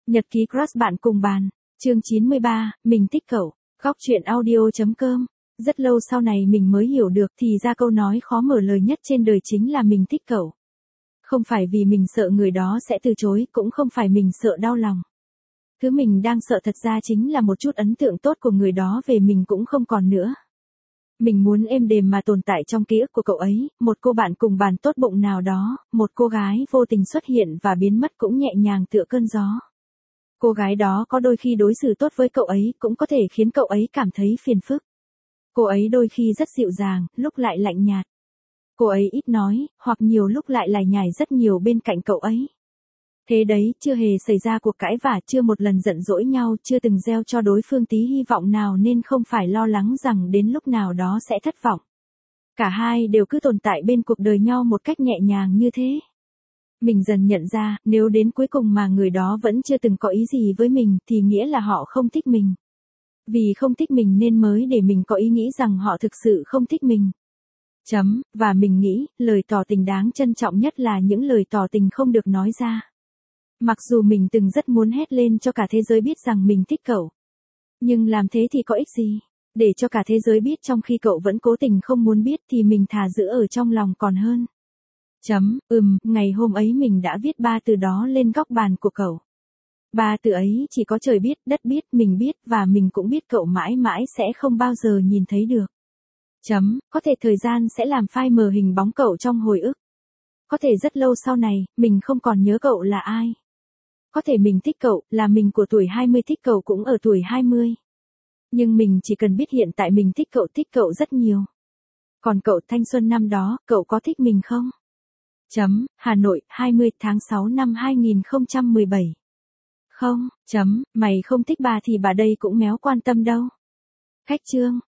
Nhật ký crush bạn cùng bàn. Chương 93, mình thích cậu. Góc truyện audio.com. Rất lâu sau này mình mới hiểu được thì ra câu nói khó mở lời nhất trên đời chính là mình thích cậu. Không phải vì mình sợ người đó sẽ từ chối, cũng không phải mình sợ đau lòng. Thứ mình đang sợ thật ra chính là một chút ấn tượng tốt của người đó về mình cũng không còn nữa. Mình muốn êm đềm mà tồn tại trong ký ức của cậu ấy, một cô bạn cùng bàn tốt bụng nào đó, một cô gái vô tình xuất hiện và biến mất cũng nhẹ nhàng tựa cơn gió. Cô gái đó có đôi khi đối xử tốt với cậu ấy cũng có thể khiến cậu ấy cảm thấy phiền phức. Cô ấy đôi khi rất dịu dàng, lúc lại lạnh nhạt. Cô ấy ít nói, hoặc nhiều lúc lại lải nhải rất nhiều bên cạnh cậu ấy. Thế đấy, chưa hề xảy ra cuộc cãi vã, chưa một lần giận dỗi nhau, chưa từng gieo cho đối phương tí hy vọng nào nên không phải lo lắng rằng đến lúc nào đó sẽ thất vọng. Cả hai đều cứ tồn tại bên cuộc đời nhau một cách nhẹ nhàng như thế. Mình dần nhận ra, nếu đến cuối cùng mà người đó vẫn chưa từng có ý gì với mình thì nghĩa là họ không thích mình. Vì không thích mình nên mới để mình có ý nghĩ rằng họ thực sự không thích mình. Và mình nghĩ, lời tỏ tình đáng trân trọng nhất là những lời tỏ tình không được nói ra. Mặc dù mình từng rất muốn hét lên cho cả thế giới biết rằng mình thích cậu. Nhưng làm thế thì có ích gì? Để cho cả thế giới biết trong khi cậu vẫn cố tình không muốn biết thì mình thà giữ ở trong lòng còn hơn. Ngày hôm ấy mình đã viết 3 từ đó lên góc bàn của cậu. 3 từ ấy chỉ có trời biết, đất biết, mình biết và mình cũng biết cậu mãi mãi sẽ không bao giờ nhìn thấy được. Có thể thời gian sẽ làm phai mờ hình bóng cậu trong hồi ức. Có thể rất lâu sau này, mình không còn nhớ cậu là ai. Có thể mình thích cậu, là mình của tuổi 20 thích cậu cũng ở tuổi 20. Nhưng mình chỉ cần biết hiện tại mình thích cậu rất nhiều. Còn cậu thanh xuân năm đó, cậu có thích mình không? Hà Nội, 20 tháng 6 năm 2017. Không, mày không thích bà thì bà đây cũng méo quan tâm đâu. Cách chương.